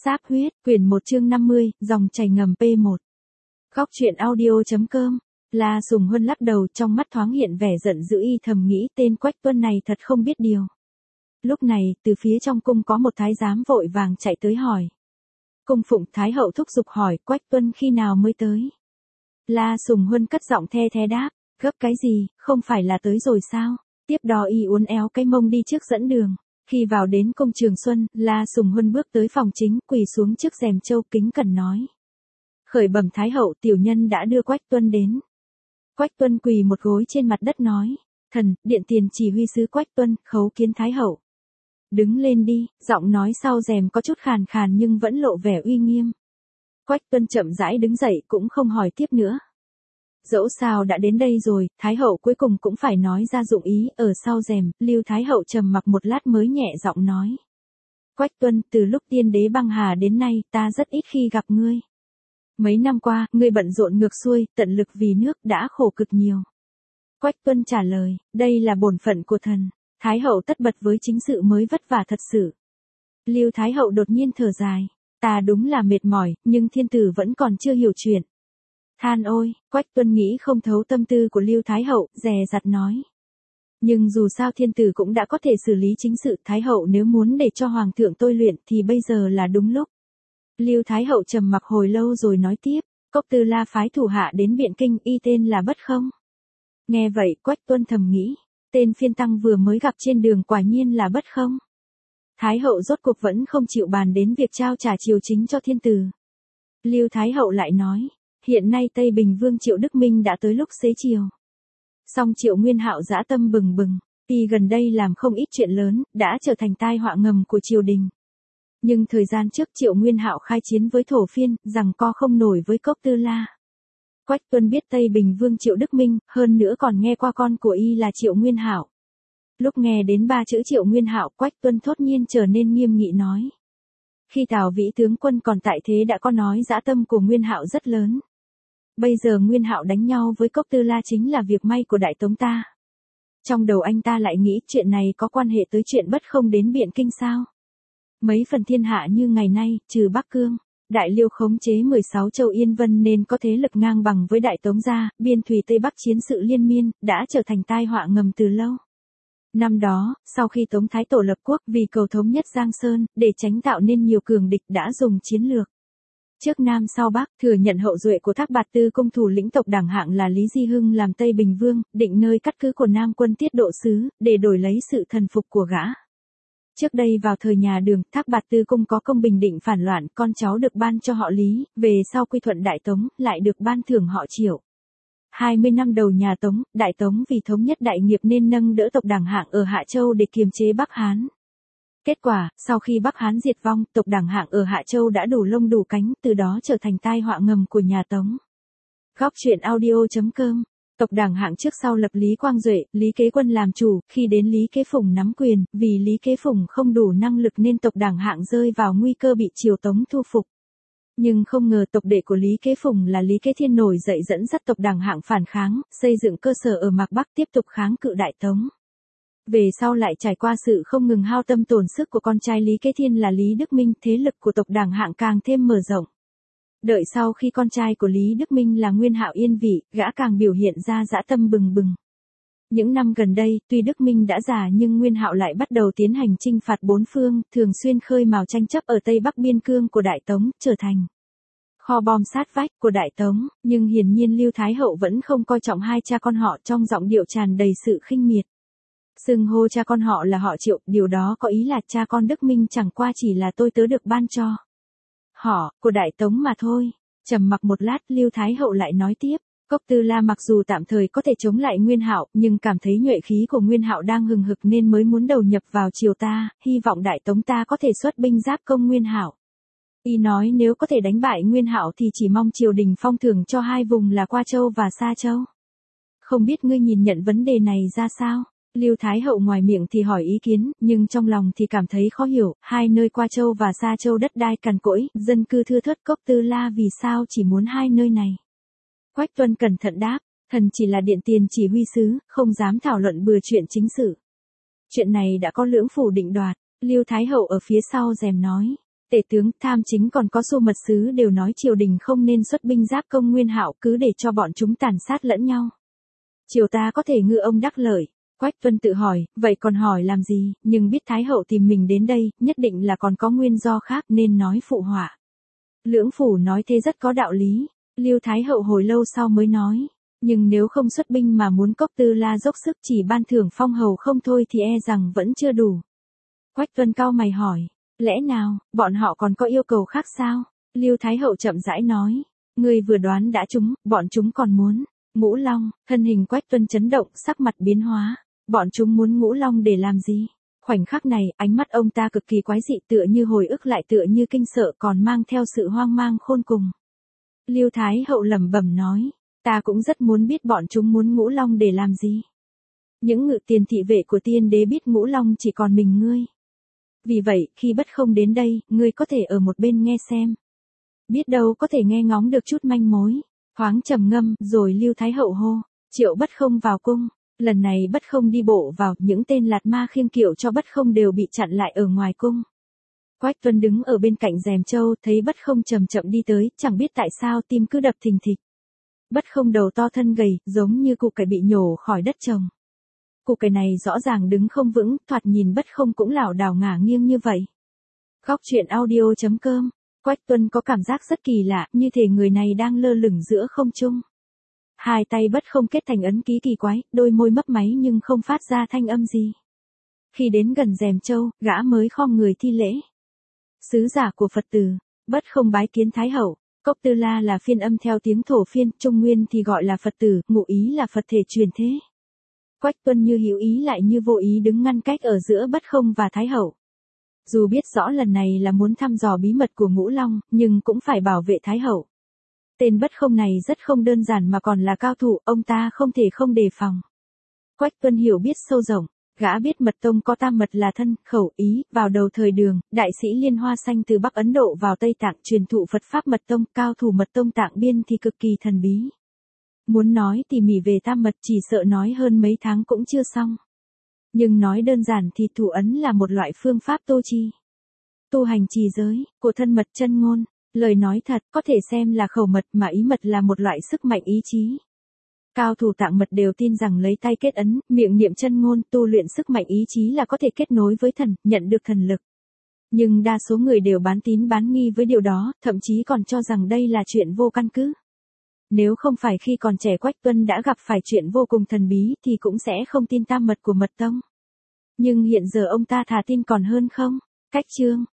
Sáp huyết, quyển 1 chương 50, dòng chảy ngầm P1. Góc truyện audio.com. La Sùng Huân lắc đầu, trong mắt thoáng hiện vẻ giận dữ, y thầm nghĩ tên Quách Tuân này thật không biết điều. Lúc này, từ phía trong cung có một thái giám vội vàng chạy tới hỏi. Cung phụng Thái hậu thúc giục hỏi Quách Tuân khi nào mới tới. La Sùng Huân cất giọng the thé đáp, gấp cái gì, không phải là tới rồi sao? Tiếp đó y uốn éo cái mông đi trước dẫn đường. Khi vào đến cung Trường Xuân, La Sùng Huân bước tới phòng chính, quỳ xuống trước rèm châu kính cẩn nói. Khởi bẩm Thái hậu, tiểu nhân đã đưa Quách Tuân đến. Quách Tuân quỳ một gối trên mặt đất nói, thần, điện tiền chỉ huy sứ Quách Tuân, khấu kiến Thái hậu. Đứng lên đi, giọng nói sau rèm có chút khàn khàn nhưng vẫn lộ vẻ uy nghiêm. Quách Tuân chậm rãi đứng dậy cũng không hỏi tiếp nữa. Dẫu sao đã đến đây rồi, Thái hậu cuối cùng cũng phải nói ra dụng ý. Ở sau rèm, Lưu Thái hậu trầm mặc một lát mới nhẹ giọng nói. Quách Tuân, từ lúc tiên đế băng hà đến nay, ta rất ít khi gặp ngươi. Mấy năm qua, ngươi bận rộn ngược xuôi, tận lực vì nước, đã khổ cực nhiều. Quách Tuân trả lời, đây là bổn phận của thần. Thái hậu tất bật với chính sự mới vất vả thật sự. Lưu Thái hậu đột nhiên thở dài. Ta đúng là mệt mỏi, nhưng thiên tử vẫn còn chưa hiểu chuyện. Than ôi, Quách Tuân nghĩ không thấu tâm tư của Lưu Thái hậu, dè dặt nói. Nhưng dù sao thiên tử cũng đã có thể xử lý chính sự, Thái hậu nếu muốn để cho hoàng thượng tôi luyện thì bây giờ là đúng lúc. Lưu Thái hậu trầm mặc hồi lâu rồi nói tiếp, Cốc Tư La phái thủ hạ đến Biện Kinh, y tên là Bất Không. Nghe vậy, Quách Tuân thầm nghĩ, tên phiên tăng vừa mới gặp trên đường quả nhiên là Bất Không. Thái hậu rốt cuộc vẫn không chịu bàn đến việc trao trả triều chính cho thiên tử. Lưu Thái hậu lại nói, hiện nay Tây Bình Vương Triệu Đức Minh đã tới lúc xế chiều. Song Triệu Nguyên Hạo dã tâm bừng bừng, y gần đây làm không ít chuyện lớn, đã trở thành tai họa ngầm của triều đình. Nhưng thời gian trước Triệu Nguyên Hạo khai chiến với Thổ Phiên, giằng co không nổi với Cốc Tư La. Quách Tuân biết Tây Bình Vương Triệu Đức Minh, hơn nữa còn nghe qua con của y là Triệu Nguyên Hạo. Lúc nghe đến ba chữ Triệu Nguyên Hạo, Quách Tuân thốt nhiên trở nên nghiêm nghị nói. Khi Tào Vĩ tướng quân còn tại thế đã có nói dã tâm của Nguyên Hạo rất lớn. Bây giờ Nguyên Hạo đánh nhau với Cốc Tư La chính là việc may của Đại Tống ta. Trong đầu anh ta lại nghĩ chuyện này có quan hệ tới chuyện Bất Không đến Biện Kinh sao? Mấy phần thiên hạ như ngày nay, trừ Bắc Cương, Đại Liêu khống chế 16 châu Yên Vân nên có thế lực ngang bằng với Đại Tống gia, biên thủy Tây Bắc chiến sự liên miên, đã trở thành tai họa ngầm từ lâu. Năm đó, sau khi Tống Thái Tổ lập quốc vì cầu thống nhất Giang Sơn, để tránh tạo nên nhiều cường địch đã dùng chiến lược. Trước Nam sau Bắc, thừa nhận hậu duệ của Thác Bạt Tư công thủ lĩnh tộc Đảng Hạng là Lý Di Hưng làm Tây Bình Vương, định nơi cắt cứ của Nam quân Tiết Độ Sứ, để đổi lấy sự thần phục của gã. Trước đây vào thời nhà Đường, Thác Bạt Tư công có công bình định phản loạn, con cháu được ban cho họ Lý, về sau quy thuận Đại Tống, lại được ban thưởng họ Triệu. 20 năm đầu nhà Tống, Đại Tống vì thống nhất đại nghiệp nên nâng đỡ tộc Đảng Hạng ở Hạ Châu để kiềm chế Bắc Hán. Kết quả, sau khi Bắc Hán diệt vong, tộc Đảng Hạng ở Hạ Châu đã đủ lông đủ cánh, từ đó trở thành tai họa ngầm của nhà Tống. Góc truyện audio.com. Tộc Đảng Hạng trước sau lập Lý Quang Duệ, Lý Kế Quân làm chủ, khi đến Lý Kế Phùng nắm quyền, vì Lý Kế Phùng không đủ năng lực nên tộc Đảng Hạng rơi vào nguy cơ bị triều Tống thu phục. Nhưng không ngờ tộc đệ của Lý Kế Phùng là Lý Kế Thiên nổi dậy dẫn dắt tộc Đảng Hạng phản kháng, xây dựng cơ sở ở Mạc Bắc tiếp tục kháng cự Đại Tống. Về sau lại trải qua sự không ngừng hao tâm tổn sức của con trai Lý Kế Thiên là Lý Đức Minh, thế lực của tộc Đảng Hạng càng thêm mở rộng. Đợi sau khi con trai của Lý Đức Minh là Nguyên Hạo yên vị, gã càng biểu hiện ra dã tâm bừng bừng. Những năm gần đây, tuy Đức Minh đã già nhưng Nguyên Hạo lại bắt đầu tiến hành chinh phạt bốn phương, thường xuyên khơi mào tranh chấp ở Tây Bắc biên cương của Đại Tống, trở thành kho bom sát vách của Đại Tống, nhưng hiển nhiên Lưu Thái hậu vẫn không coi trọng hai cha con họ, trong giọng điệu tràn đầy sự khinh miệt. Xưng hô cha con họ là họ Triệu, điều đó có ý là cha con Đức Minh chẳng qua chỉ là tôi tớ được ban cho họ của Đại Tống mà thôi. Trầm mặc một lát, Lưu Thái hậu lại nói tiếp, Cốc Tư La mặc dù tạm thời có thể chống lại Nguyên Hạo, nhưng cảm thấy nhuệ khí của Nguyên Hạo đang hừng hực nên mới muốn đầu nhập vào triều ta, hy vọng Đại Tống ta có thể xuất binh giáp công Nguyên Hạo. Y nói nếu có thể đánh bại Nguyên Hạo thì chỉ mong triều đình phong thưởng cho hai vùng là Qua Châu và Sa Châu. Không biết ngươi nhìn nhận vấn đề này ra sao? Lưu Thái hậu ngoài miệng thì hỏi ý kiến, nhưng trong lòng thì cảm thấy khó hiểu, hai nơi Qua Châu và Sa Châu đất đai cằn cỗi, dân cư thưa thớt, Cốc Tư La vì sao chỉ muốn hai nơi này? Quách Tuân cẩn thận đáp, thần chỉ là điện tiền chỉ huy sứ, không dám thảo luận bừa chuyện chính sự. Chuyện này đã có lưỡng phủ định đoạt. Lưu Thái hậu ở phía sau rèm nói, Tể tướng, tham chính còn có Xu mật sứ đều nói triều đình không nên xuất binh giáp công Nguyên Hạo, cứ để cho bọn chúng tàn sát lẫn nhau. Triều ta có thể ngư ông đắc lợi. Quách Tuân tự hỏi, vậy còn hỏi làm gì, nhưng biết Thái hậu tìm mình đến đây, nhất định là còn có nguyên do khác nên nói phụ họa. Lưỡng phủ nói thế rất có đạo lý. Lưu Thái hậu hồi lâu sau mới nói, nhưng nếu không xuất binh mà muốn Cốc Tư La dốc sức chỉ ban thưởng phong hầu không thôi thì e rằng vẫn chưa đủ. Quách Tuân cau mày hỏi, lẽ nào, bọn họ còn có yêu cầu khác sao? Lưu Thái hậu chậm rãi nói, ngươi vừa đoán đã trúng, bọn chúng còn muốn. Ngũ Long, thân hình Quách Tuân chấn động, sắc mặt biến hóa. Bọn chúng muốn Ngũ Long để làm gì? Khoảnh khắc này, ánh mắt ông ta cực kỳ quái dị, tựa như hồi ức lại tựa như kinh sợ, còn mang theo sự hoang mang khôn cùng. Lưu Thái hậu lẩm bẩm nói, ta cũng rất muốn biết bọn chúng muốn Ngũ Long để làm gì. Những ngự tiền thị vệ của tiên đế biết Ngũ Long chỉ còn mình ngươi. Vì vậy, khi Bất Không đến đây, ngươi có thể ở một bên nghe xem. Biết đâu có thể nghe ngóng được chút manh mối. Thoáng trầm ngâm, rồi Lưu Thái hậu hô, triệu Bất Không vào cung. Lần này Bất Không đi bộ vào, những tên lạt ma khiêng kiệu cho Bất Không đều bị chặn lại ở ngoài cung. Quách Tuân đứng ở bên cạnh rèm châu, thấy Bất Không chậm chậm đi tới, chẳng biết tại sao tim cứ đập thình thịch. Bất Không đầu to thân gầy, giống như củ cải bị nhổ khỏi đất trồng. Củ cải này rõ ràng đứng không vững, thoạt nhìn Bất Không cũng lảo đảo ngả nghiêng như vậy. Góc truyện audio.com. Quách Tuân có cảm giác rất kỳ lạ, như thể người này đang lơ lửng giữa không trung. Hai tay Bất Không kết thành ấn ký kỳ quái, đôi môi mấp máy nhưng không phát ra thanh âm gì. Khi đến gần rèm châu, gã mới khom người thi lễ. Sứ giả của Phật tử, Bất Không bái kiến Thái hậu. Cốc Tư La là phiên âm theo tiếng thổ phiên, Trung Nguyên thì gọi là Phật tử, ngụ ý là Phật thể truyền thế. Quách Tuân như hữu ý lại như vô ý đứng ngăn cách ở giữa Bất Không và Thái hậu. Dù biết rõ lần này là muốn thăm dò bí mật của Ngũ Long, nhưng cũng phải bảo vệ Thái hậu. Tên Bất Không này rất không đơn giản mà còn là cao thủ, ông ta không thể không đề phòng. Quách Tuân hiểu biết sâu rộng, gã biết Mật Tông có tam mật là thân, khẩu, ý, vào đầu thời Đường, đại sĩ Liên Hoa Xanh từ Bắc Ấn Độ vào Tây Tạng truyền thụ Phật Pháp Mật Tông, cao thủ Mật Tông Tạng Biên thì cực kỳ thần bí. Muốn nói tỉ mỉ về tam mật chỉ sợ nói hơn mấy tháng cũng chưa xong. Nhưng nói đơn giản thì thủ ấn là một loại phương pháp tô chi. Tu hành trì giới, của thân mật chân ngôn, lời nói thật, có thể xem là khẩu mật mà ý mật là một loại sức mạnh ý chí. Cao thủ tạng mật đều tin rằng lấy tay kết ấn, miệng niệm chân ngôn, tu luyện sức mạnh ý chí là có thể kết nối với thần, nhận được thần lực. Nhưng đa số người đều bán tín bán nghi với điều đó, thậm chí còn cho rằng đây là chuyện vô căn cứ. Nếu không phải khi còn trẻ Quách Tuân đã gặp phải chuyện vô cùng thần bí thì cũng sẽ không tin tam mật của Mật Tông. Nhưng hiện giờ ông ta thà tin còn hơn không. Cách chương